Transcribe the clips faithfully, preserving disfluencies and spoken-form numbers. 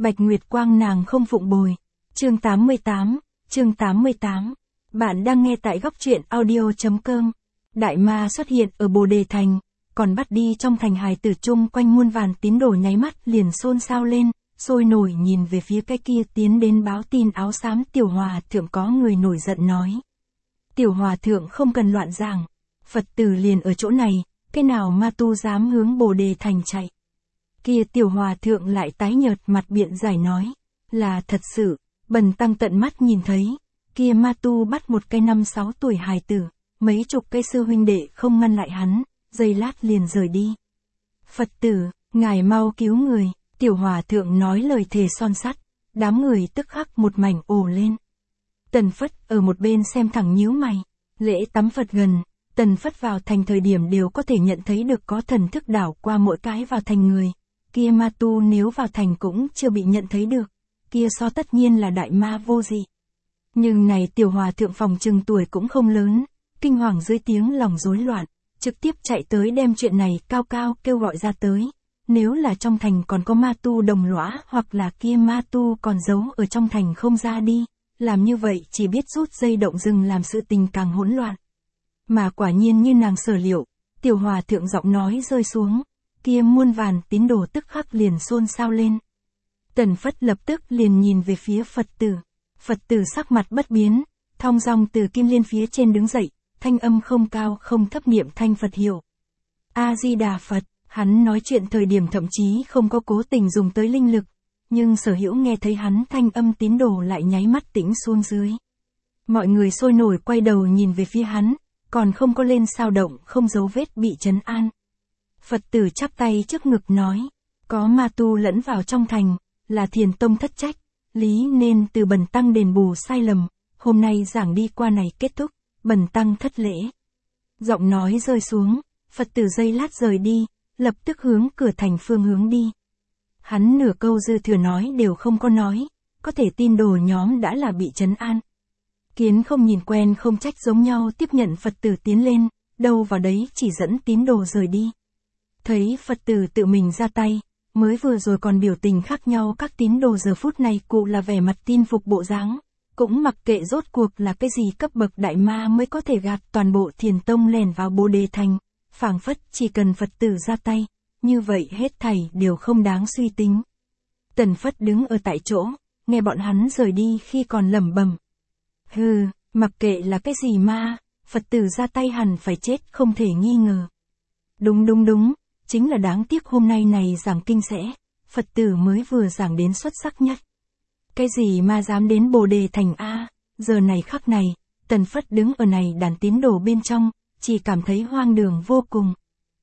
Bạch Nguyệt Quang nàng không phụng bồi. Chương tám mươi tám, chương tám mươi tám. Bạn đang nghe tại góc truyện audio.com. Đại ma xuất hiện ở Bồ Đề Thành, còn bắt đi trong thành hài tử chung quanh muôn vàn tín đồ nháy mắt liền xôn xao lên, sôi nổi nhìn về phía cái kia tiến đến báo tin áo xám tiểu hòa thượng. Có người nổi giận nói: Tiểu hòa thượng không cần loạn giảng, Phật tử liền ở chỗ này, cái nào ma tu dám hướng Bồ Đề Thành chạy. Kia tiểu hòa thượng lại tái nhợt mặt biện giải nói: Là thật sự, bần tăng tận mắt nhìn thấy, kia ma tu bắt một cái năm sáu tuổi hài tử, mấy chục cái sư huynh đệ không ngăn lại hắn, giây lát liền rời đi. Phật tử, ngài mau cứu người, tiểu hòa thượng nói lời thề son sắt, đám người tức khắc một mảnh ồ lên. Tần Phất ở một bên xem thẳng nhíu mày, lễ tắm Phật gần, Tần Phất vào thành thời điểm đều có thể nhận thấy được có thần thức đảo qua mỗi cái vào thành người, kia ma tu nếu vào thành cũng chưa bị nhận thấy được, kia so tất nhiên là đại ma vô dị. Nhưng này tiểu hòa thượng phòng chừng tuổi cũng không lớn, kinh hoàng dưới tiếng lòng rối loạn, trực tiếp chạy tới đem chuyện này cao cao kêu gọi ra tới. Nếu là trong thành còn có ma tu đồng lõa hoặc là kia ma tu còn giấu ở trong thành không ra đi, làm như vậy chỉ biết rút dây động rừng làm sự tình càng hỗn loạn. Mà quả nhiên như nàng sở liệu, tiểu hòa thượng giọng nói rơi xuống, kia muôn vàn tín đồ tức khắc liền xôn xao lên. Tần Phất lập tức liền nhìn về phía Phật tử. Phật tử sắc mặt bất biến, thong dong từ kim liên phía trên đứng dậy, thanh âm không cao không thấp niệm thanh Phật hiệu. A-di-đà Phật, hắn nói chuyện thời điểm thậm chí không có cố tình dùng tới linh lực, nhưng sở hữu nghe thấy hắn thanh âm tín đồ lại nháy mắt tĩnh xuống dưới. Mọi người sôi nổi quay đầu nhìn về phía hắn, còn không có lên sao động không dấu vết bị trấn an. Phật tử chắp tay trước ngực nói, có ma tu lẫn vào trong thành, là Thiền Tông thất trách, lý nên từ bần tăng đền bù sai lầm, hôm nay giảng đi qua này kết thúc, bần tăng thất lễ. Giọng nói rơi xuống, Phật tử giây lát rời đi, lập tức hướng cửa thành phương hướng đi. Hắn nửa câu dư thừa nói đều không có nói, có thể tin đồ nhóm đã là bị trấn an. Kiến không nhìn quen không trách giống nhau tiếp nhận Phật tử tiến lên, đâu vào đấy chỉ dẫn tín đồ rời đi. Thấy Phật tử tự mình ra tay, mới vừa rồi còn biểu tình khác nhau các tín đồ giờ phút này cụ là vẻ mặt tin phục bộ dáng, cũng mặc kệ rốt cuộc là cái gì cấp bậc đại ma mới có thể gạt toàn bộ Thiền Tông lẻn vào Bồ Đề Thành, phảng phất chỉ cần Phật tử ra tay, như vậy hết thảy đều không đáng suy tính. Tần Phất đứng ở tại chỗ, nghe bọn hắn rời đi khi còn lẩm bẩm. Hừ, mặc kệ là cái gì ma, Phật tử ra tay hẳn phải chết không thể nghi ngờ. Đúng đúng đúng, chính là đáng tiếc hôm nay này giảng kinh sẽ, Phật tử mới vừa giảng đến xuất sắc nhất. Cái gì ma dám đến Bồ Đề Thành A, giờ này khắc này, Tần Phất đứng ở này đàn tín đồ bên trong, chỉ cảm thấy hoang đường vô cùng.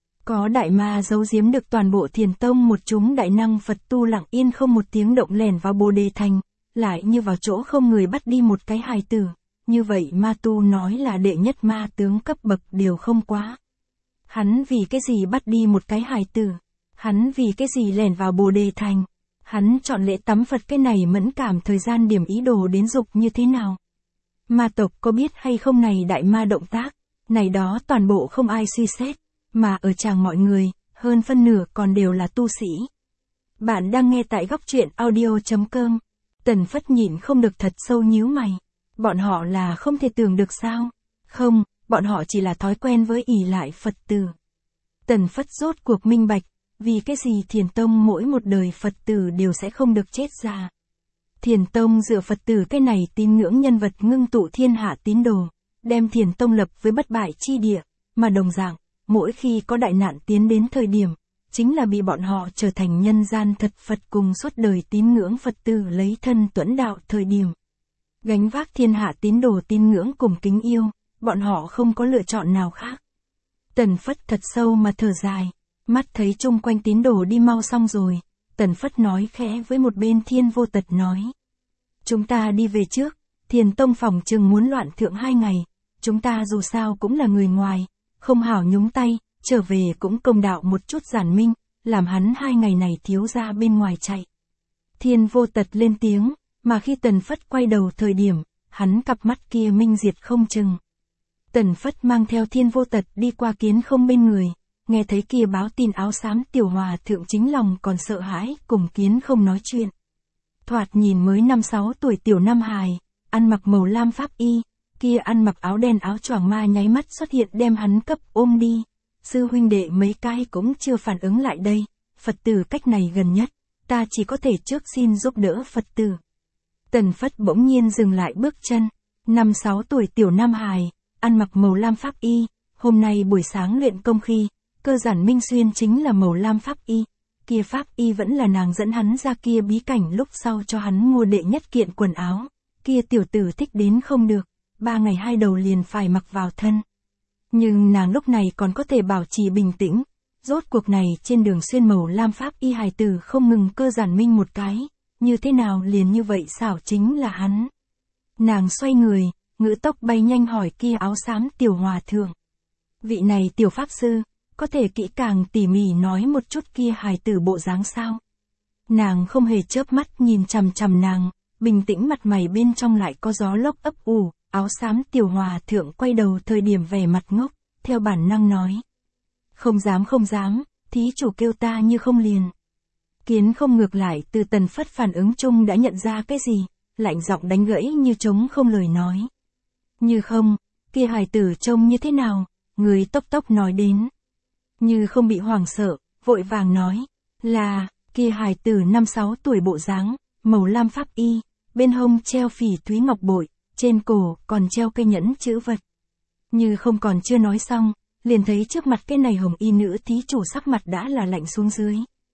Có đại ma giấu giếm được toàn bộ Thiền Tông một chúng đại năng Phật tu lặng yên không một tiếng động lẻn vào Bồ Đề Thành, lại như vào chỗ không người bắt đi một cái hài tử, như vậy ma tu nói là đệ nhất ma tướng cấp bậc đều không quá. Hắn vì cái gì bắt đi một cái hài tử? Hắn vì cái gì lẻn vào Bồ Đề Thành? Hắn chọn lễ tắm Phật cái này mẫn cảm thời gian điểm ý đồ đến dục như thế nào? Ma tộc có biết hay không này đại ma động tác? Này đó toàn bộ không ai suy xét, mà ở tràng mọi người, hơn phân nửa còn đều là tu sĩ. Bạn đang nghe tại góc truyện audio.com. Tần Phất nhịn không được thật sâu nhíu mày. Bọn họ là không thể tưởng được sao? Không, bọn họ chỉ là thói quen với ỷ lại Phật tử. Tần Phất rốt cuộc minh bạch, vì cái gì Thiền Tông mỗi một đời Phật tử đều sẽ không được chết già. Thiền Tông dựa Phật tử cái này tín ngưỡng nhân vật ngưng tụ thiên hạ tín đồ, đem Thiền Tông lập với bất bại chi địa, mà đồng dạng, mỗi khi có đại nạn tiến đến thời điểm, chính là bị bọn họ trở thành nhân gian thật Phật cùng suốt đời tín ngưỡng Phật tử lấy thân tuẫn đạo thời điểm. Gánh vác thiên hạ tín đồ tín ngưỡng cùng kính yêu, bọn họ không có lựa chọn nào khác. Tần Phất thật sâu mà thở dài, mắt thấy chung quanh tín đồ đi mau xong rồi, Tần Phất nói khẽ với một bên Thiên Vô Tật nói. Chúng ta đi về trước, Thiền Tông phòng chừng muốn loạn thượng hai ngày, chúng ta dù sao cũng là người ngoài, không hảo nhúng tay, trở về cũng công đạo một chút giản minh, làm hắn hai ngày này thiếu ra bên ngoài chạy. Thiên Vô Tật lên tiếng, mà khi Tần Phất quay đầu thời điểm, hắn cặp mắt kia minh diệt không chừng. Tần Phất mang theo Thiên Vô Tật đi qua Kiến Không bên người, nghe thấy kia báo tin áo xám tiểu hòa thượng chính lòng còn sợ hãi cùng Kiến Không nói chuyện. thoạt nhìn mới năm sáu tuổi tiểu nam hài, ăn mặc màu lam pháp y, kia ăn mặc áo đen áo choàng ma nháy mắt xuất hiện đem hắn cấp ôm đi. Sư huynh đệ mấy cái cũng chưa phản ứng lại đây, Phật tử cách này gần nhất, ta chỉ có thể trước xin giúp đỡ Phật tử. Tần Phất bỗng nhiên dừng lại bước chân, năm sáu tuổi tiểu nam hài, ăn mặc màu lam pháp y, hôm nay buổi sáng luyện công khi, cơ giản minh xuyên chính là màu lam pháp y, kia pháp y vẫn là nàng dẫn hắn ra kia bí cảnh lúc sau cho hắn mua đệ nhất kiện quần áo, kia tiểu tử thích đến không được, ba ngày hai đầu liền phải mặc vào thân. Nhưng nàng lúc này còn có thể bảo trì bình tĩnh, rốt cuộc này trên đường xuyên màu lam pháp y hài tử không ngừng cơ giản minh một cái, như thế nào liền như vậy xảo chính là hắn. Nàng xoay người, ngữ tốc bay nhanh hỏi kia áo xám tiểu hòa thượng. Vị này tiểu pháp sư, có thể kỹ càng tỉ mỉ nói một chút kia hài tử bộ dáng sao? Nàng không hề chớp mắt nhìn chằm chằm nàng, bình tĩnh mặt mày bên trong lại có gió lốc ấp ủ, áo xám tiểu hòa thượng quay đầu thời điểm vẻ mặt ngốc, theo bản năng nói. Không dám không dám, thí chủ kêu ta như không liền. Kiến không ngược lại từ Tần Phất phản ứng chung đã nhận ra cái gì, lạnh giọng đánh gãy như trống không lời nói. Như không, kia hài tử trông như thế nào, người tốc tốc nói đến. Như không bị hoảng sợ, vội vàng nói, là, kia hài tử năm sáu tuổi bộ dáng, màu lam pháp y, bên hông treo phỉ thúy ngọc bội, trên cổ còn treo cây nhẫn chữ vật. Như không còn chưa nói xong, liền thấy trước mặt cái này hồng y nữ thí chủ sắc mặt đã là lạnh xuống dưới.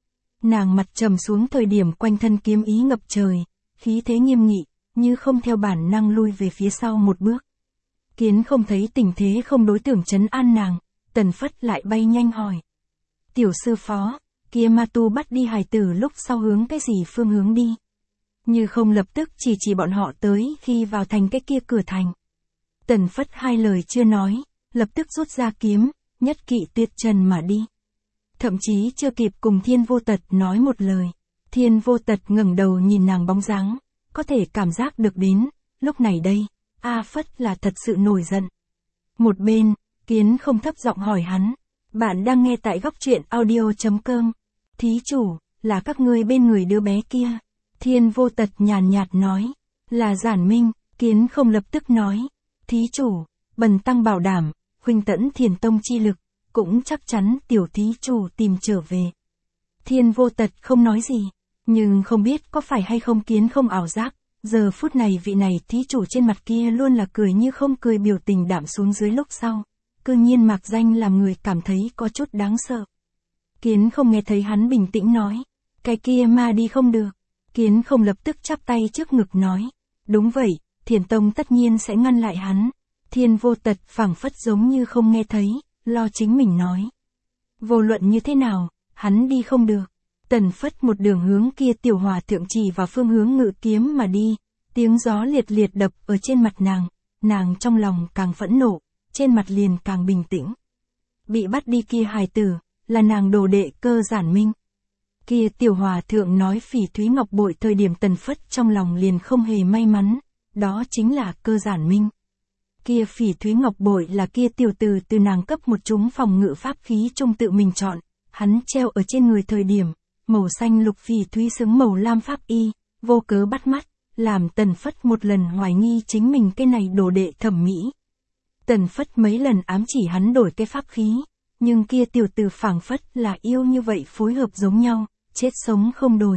Nàng mặt trầm xuống thời điểm quanh thân kiếm ý ngập trời, khí thế nghiêm nghị, như không theo bản năng lui về phía sau một bước. Kiến không thấy tình thế không đối tưởng trấn an nàng, Tần Phất lại bay nhanh hỏi. Tiểu sư phó, kia ma tu bắt đi hài tử lúc sau hướng cái gì phương hướng đi? Như không lập tức chỉ chỉ bọn họ tới khi vào thành cái kia cửa thành. Tần Phất hai lời chưa nói, lập tức rút ra kiếm, nhất kỵ tuyệt trần mà đi. Thậm chí chưa kịp cùng Thiên Vô Tật nói một lời, Thiên Vô Tật ngẩng đầu nhìn nàng bóng dáng, có thể cảm giác được đến, lúc này đây, A Phất là thật sự nổi giận. Một bên, Kiến không thấp giọng hỏi hắn, bạn đang nghe tại góc truyện audio chấm com, thí chủ, là các ngươi bên người đứa bé kia. Thiên Vô Tật nhàn nhạt nói, là Giản Minh. Kiến không lập tức nói, thí chủ, bần tăng bảo đảm, huynh tẫn Thiền Tông chi lực, cũng chắc chắn tiểu thí chủ tìm trở về. Thiên Vô Tật không nói gì, nhưng không biết có phải hay không Kiến không ảo giác, giờ phút này vị này thí chủ trên mặt kia luôn là cười như không cười biểu tình đạm xuống dưới lúc sau, cư nhiên mạc danh làm người cảm thấy có chút đáng sợ. Kiến không nghe thấy hắn bình tĩnh nói, cái kia ma đi không được. Kiến không lập tức chắp tay trước ngực nói, đúng vậy, Thiền Tông tất nhiên sẽ ngăn lại hắn. Thiên Vô Tật phảng phất giống như không nghe thấy, lo chính mình nói. Vô luận như thế nào, hắn đi không được. Tần Phất một đường hướng kia tiểu hòa thượng chỉ vào phương hướng ngự kiếm mà đi, tiếng gió liệt liệt đập ở trên mặt nàng, nàng trong lòng càng phẫn nộ, trên mặt liền càng bình tĩnh. Bị bắt đi kia hài tử, là nàng đồ đệ Cơ Giản Minh. Kia tiểu hòa thượng nói phỉ thúy ngọc bội thời điểm Tần Phất trong lòng liền không hề may mắn, đó chính là Cơ Giản Minh. Kia phỉ thúy ngọc bội là kia tiểu tử từ nàng cấp một chúng phòng ngự pháp khí trung tự mình chọn, hắn treo ở trên người thời điểm, màu xanh lục phỉ thúy xứng màu lam pháp y, vô cớ bắt mắt, làm Tần Phất một lần hoài nghi chính mình cái này đồ đệ thẩm mỹ. Tần Phất mấy lần ám chỉ hắn đổi cái pháp khí, nhưng kia tiểu tử phảng phất là yêu như vậy phối hợp giống nhau, chết sống không đổi.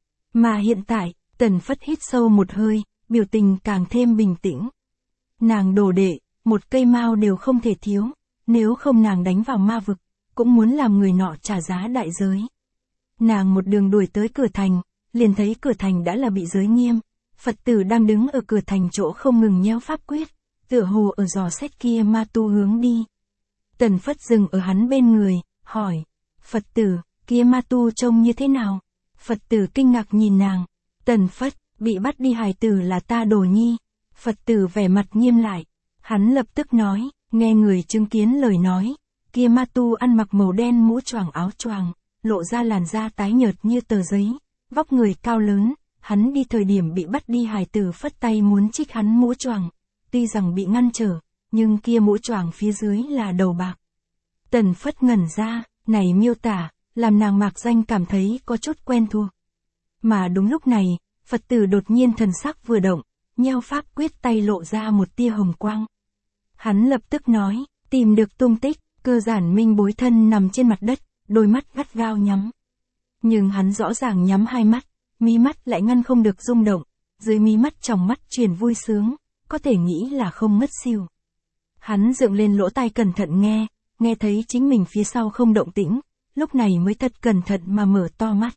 Mà hiện tại, Tần Phất hít sâu một hơi, biểu tình càng thêm bình tĩnh. Nàng đồ đệ, một cây mao đều không thể thiếu, nếu không nàng đánh vào ma vực, cũng muốn làm người nọ trả giá đại giới. Nàng một đường đuổi tới cửa thành, liền thấy cửa thành đã là bị giới nghiêm, Phật tử đang đứng ở cửa thành chỗ không ngừng nheo pháp quyết, tựa hồ ở dò xét kia ma tu hướng đi. Tần Phất dừng ở hắn bên người, hỏi, Phật tử, kia ma tu trông như thế nào? Phật tử kinh ngạc nhìn nàng, Tần Phất, bị bắt đi hài tử là ta đồ nhi. Phật tử vẻ mặt nghiêm lại, hắn lập tức nói, nghe người chứng kiến lời nói, kia ma tu ăn mặc màu đen mũ choàng áo choàng, lộ ra làn da tái nhợt như tờ giấy, vóc người cao lớn, hắn đi thời điểm bị bắt đi hài tử phất tay muốn trích hắn mũ choàng, tuy rằng bị ngăn trở, nhưng kia mũ choàng phía dưới là đầu bạc. Tần Phất ngẩn ra, này miêu tả, làm nàng mạc danh cảm thấy có chút quen thuộc. Mà đúng lúc này, Phật tử đột nhiên thần sắc vừa động, nheo pháp quyết tay lộ ra một tia hồng quang. Hắn lập tức nói, tìm được tung tích, Cơ Giản Minh bối thân nằm trên mặt đất, đôi mắt gắt gao nhắm. Nhưng hắn rõ ràng nhắm hai mắt, mí mắt lại ngăn không được rung động, dưới mí mắt tròng mắt truyền vui sướng, có thể nghĩ là không ngất xỉu. Hắn dựng lên lỗ tai cẩn thận nghe, nghe thấy chính mình phía sau không động tĩnh, lúc này mới thật cẩn thận mà mở to mắt.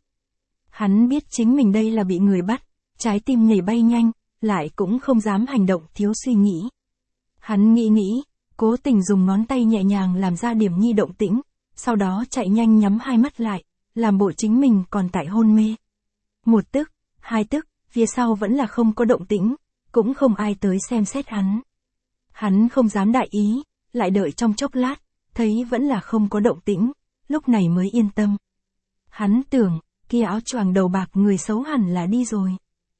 Hắn biết chính mình đây là bị người bắt, trái tim nhảy bay nhanh, lại cũng không dám hành động thiếu suy nghĩ. Hắn nghĩ nghĩ, cố tình dùng ngón tay nhẹ nhàng làm ra điểm nhi động tĩnh, sau đó chạy nhanh nhắm hai mắt lại, làm bộ chính mình còn tại hôn mê. Một tức, hai tức, phía sau vẫn là không có động tĩnh, cũng không ai tới xem xét hắn. Hắn không dám đại ý, lại đợi trong chốc lát, thấy vẫn là không có động tĩnh, lúc này mới yên tâm. Hắn tưởng, kia áo choàng đầu bạc người xấu hẳn là đi rồi.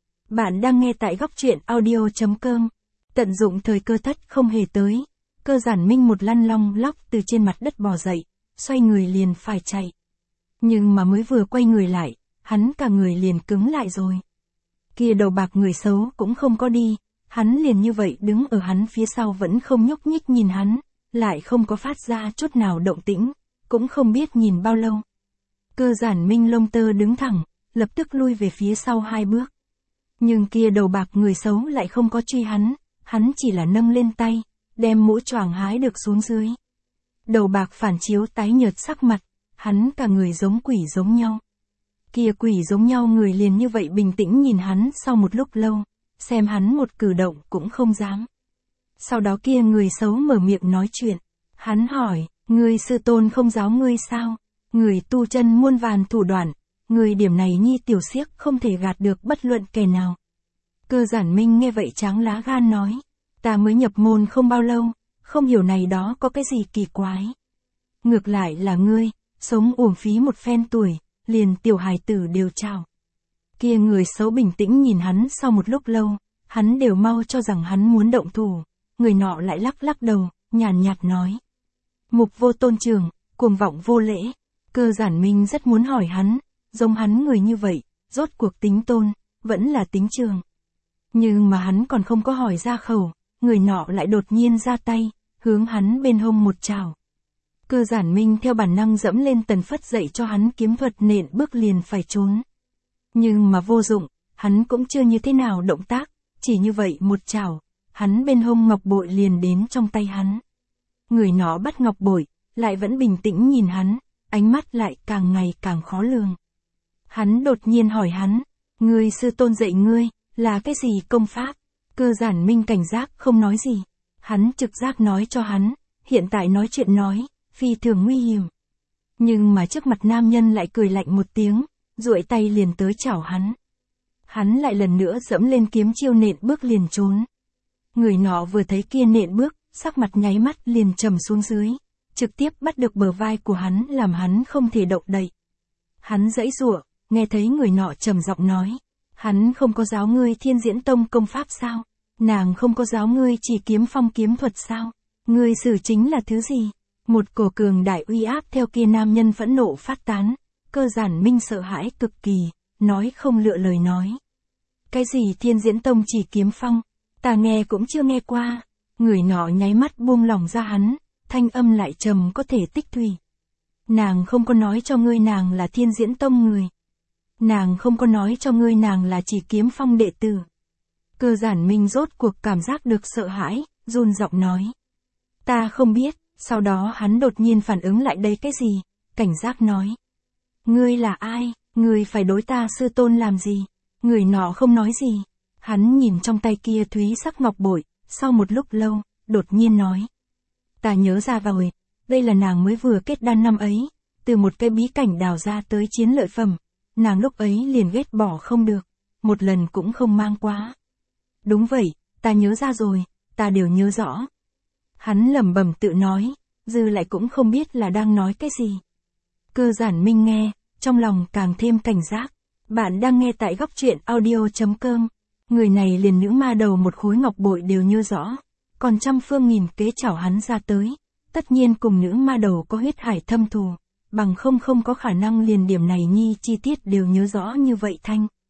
Bạn đang nghe tại góc truyện audio chấm com. Tận dụng thời cơ thất không hề tới. Cơ Giản Minh một lăn long lóc từ trên mặt đất bò dậy, xoay người liền phải chạy. Nhưng mà mới vừa quay người lại, hắn cả người liền cứng lại rồi. Kia đầu bạc người xấu cũng không có đi, hắn liền như vậy đứng ở hắn phía sau vẫn không nhúc nhích nhìn hắn, lại không có phát ra chút nào động tĩnh, cũng không biết nhìn bao lâu. Cơ Giản Minh lông tơ đứng thẳng, lập tức lui về phía sau hai bước. Nhưng kia đầu bạc người xấu lại không có truy hắn, hắn chỉ là nâng lên tay, đem mũ choàng hái được xuống dưới. Đầu bạc phản chiếu tái nhợt sắc mặt, hắn cả người giống quỷ giống nhau. Kia quỷ giống nhau người liền như vậy bình tĩnh nhìn hắn sau một lúc lâu, xem hắn một cử động cũng không dám. Sau đó kia người xấu mở miệng nói chuyện, hắn hỏi, người sư tôn không giáo ngươi sao? Người tu chân muôn vàn thủ đoạn, người điểm này nhi tiểu xiếc không thể gạt được bất luận kẻ nào. Cơ Giản Minh nghe vậy tráng lá gan nói, ta mới nhập môn không bao lâu, không hiểu này đó có cái gì kỳ quái. Ngược lại là ngươi, sống uổng phí một phen tuổi, liền tiểu hài tử đều chào. Kia người xấu bình tĩnh nhìn hắn sau một lúc lâu, hắn đều mau cho rằng hắn muốn động thủ, người nọ lại lắc lắc đầu, nhàn nhạt nói. Mục vô tôn trường, cuồng vọng vô lễ. Cơ Giản Minh rất muốn hỏi hắn, giống hắn người như vậy, rốt cuộc tính tôn, vẫn là tính trường. Nhưng mà hắn còn không có hỏi ra khẩu, người nọ lại đột nhiên ra tay, hướng hắn bên hông một chảo. Cơ Giản Minh theo bản năng dẫm lên Tần Phất dạy cho hắn kiếm thuật nện bước liền phải trốn. Nhưng mà vô dụng, hắn cũng chưa như thế nào động tác, chỉ như vậy một chảo, hắn bên hông ngọc bội liền đến trong tay hắn. Người nọ bắt ngọc bội, lại vẫn bình tĩnh nhìn hắn, ánh mắt lại càng ngày càng khó lường. Hắn đột nhiên hỏi hắn, ngươi sư tôn dạy ngươi, là cái gì công pháp? Cơ Giản Minh cảnh giác không nói gì. Hắn trực giác nói cho hắn, hiện tại nói chuyện nói, phi thường nguy hiểm. Nhưng mà trước mặt nam nhân lại cười lạnh một tiếng, duỗi tay liền tới chảo hắn. Hắn lại lần nữa dẫm lên kiếm chiêu nện bước liền trốn. Người nọ vừa thấy kia nện bước, sắc mặt nháy mắt liền trầm xuống dưới, trực tiếp bắt được bờ vai của hắn làm hắn không thể động đậy. Hắn giãy giụa, nghe thấy người nọ trầm giọng nói, hắn không có giáo ngươi Thiên Diễn Tông công pháp sao? Nàng không có giáo ngươi Chỉ Kiếm Phong kiếm thuật sao? Ngươi xử chính là thứ gì? Một cổ cường đại uy áp theo kia nam nhân phẫn nộ phát tán, Cơ Giản Minh sợ hãi cực kỳ, nói không lựa lời nói. Cái gì Thiên Diễn Tông Chỉ Kiếm Phong? Ta nghe cũng chưa nghe qua. Người nọ nháy mắt buông lỏng ra hắn, thanh âm lại trầm có thể tích thủy. Nàng không có nói cho ngươi nàng là Thiên Diễn Tông người. Nàng không có nói cho ngươi nàng là Chỉ Kiếm Phong đệ tử. Cơ Giản Minh rốt cuộc cảm giác được sợ hãi, run giọng nói. Ta không biết, sau đó hắn đột nhiên phản ứng lại đây cái gì, cảnh giác nói. Ngươi là ai, ngươi phải đối ta sư tôn làm gì? Người nọ không nói gì. Hắn nhìn trong tay kia thúy sắc ngọc bội, sau một lúc lâu, đột nhiên nói. Ta nhớ ra rồi, đây là nàng mới vừa kết đan năm ấy, từ một cái bí cảnh đào ra tới chiến lợi phẩm. Nàng lúc ấy liền ghét bỏ không được, một lần cũng không mang quá. Đúng vậy, ta nhớ ra rồi, ta đều nhớ rõ. Hắn lẩm bẩm tự nói, dư lại cũng không biết là đang nói cái gì. Cơ Giản Minh nghe, trong lòng càng thêm cảnh giác. Bạn đang nghe tại góc truyện audio chấm com. Người này liền nữ ma đầu một khối ngọc bội đều nhớ rõ, còn trăm phương nghìn kế chảo hắn ra tới, tất nhiên cùng nữ ma đầu có huyết hải thâm thù, bằng không không có khả năng liền điểm này nhi chi tiết đều nhớ rõ như vậy thanh.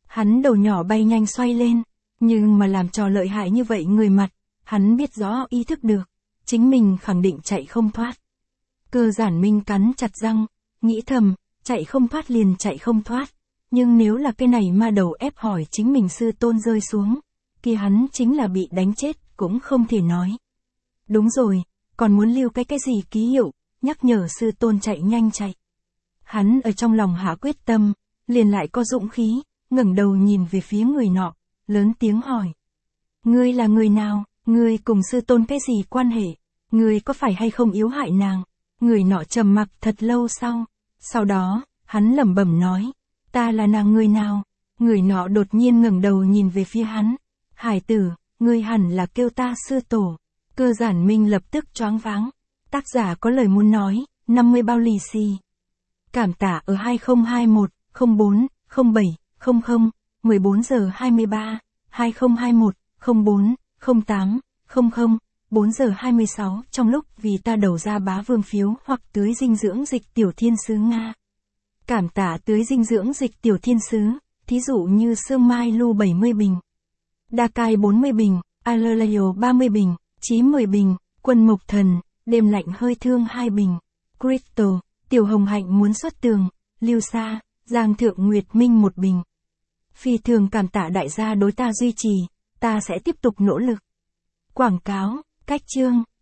Hắn đầu nhỏ bay nhanh xoay lên, nhưng mà làm trò lợi hại như vậy người mặt, hắn biết rõ ý thức được, chính mình khẳng định chạy không thoát. Cơ Giản Minh cắn chặt răng, nghĩ thầm, chạy không thoát liền chạy không thoát, nhưng nếu là cái này ma đầu ép hỏi chính mình sư tôn rơi xuống, kia hắn chính là bị đánh chết, cũng không thể nói. Đúng rồi, còn muốn lưu cái cái gì ký hiệu, nhắc nhở sư tôn chạy nhanh chạy. Hắn ở trong lòng hạ quyết tâm, liền lại có dũng khí, ngẩng đầu nhìn về phía người nọ, lớn tiếng hỏi. Ngươi là người nào, ngươi cùng sư tôn cái gì quan hệ, ngươi có phải hay không yếu hại nàng? Người nọ trầm mặc thật lâu sau, sau đó, hắn lẩm bẩm nói, ta là nàng người nào? Người nọ đột nhiên ngẩng đầu nhìn về phía hắn, hải tử, ngươi hẳn là kêu ta sư tổ. Cơ Giản Minh lập tức choáng váng. Tác giả có lời muốn nói, năm mươi bao lì xì. Cảm tạ ở hai không hai một, không bốn, không bảy, không không, mười bốn giờ hai mươi ba, hai không hai một, không bốn, không tám, không không, bốn giờ hai mươi sáu trong lúc vì ta đầu ra bá vương phiếu hoặc tưới dinh dưỡng dịch tiểu thiên sứ Nga. Cảm tạ tưới dinh dưỡng dịch tiểu thiên sứ, thí dụ như sương mai lu bảy mươi bình, đa cai bốn mươi bình, Alalayo ba mươi bình, chí mười bình, quân mộc thần, đêm lạnh hơi thương hai bình, Crystal, tiểu hồng hạnh muốn xuất tường, Lưu Sa, Giang Thượng Nguyệt Minh một bình. Phi thường cảm tạ đại gia đối ta duy trì, ta sẽ tiếp tục nỗ lực. Quảng cáo, cách chương.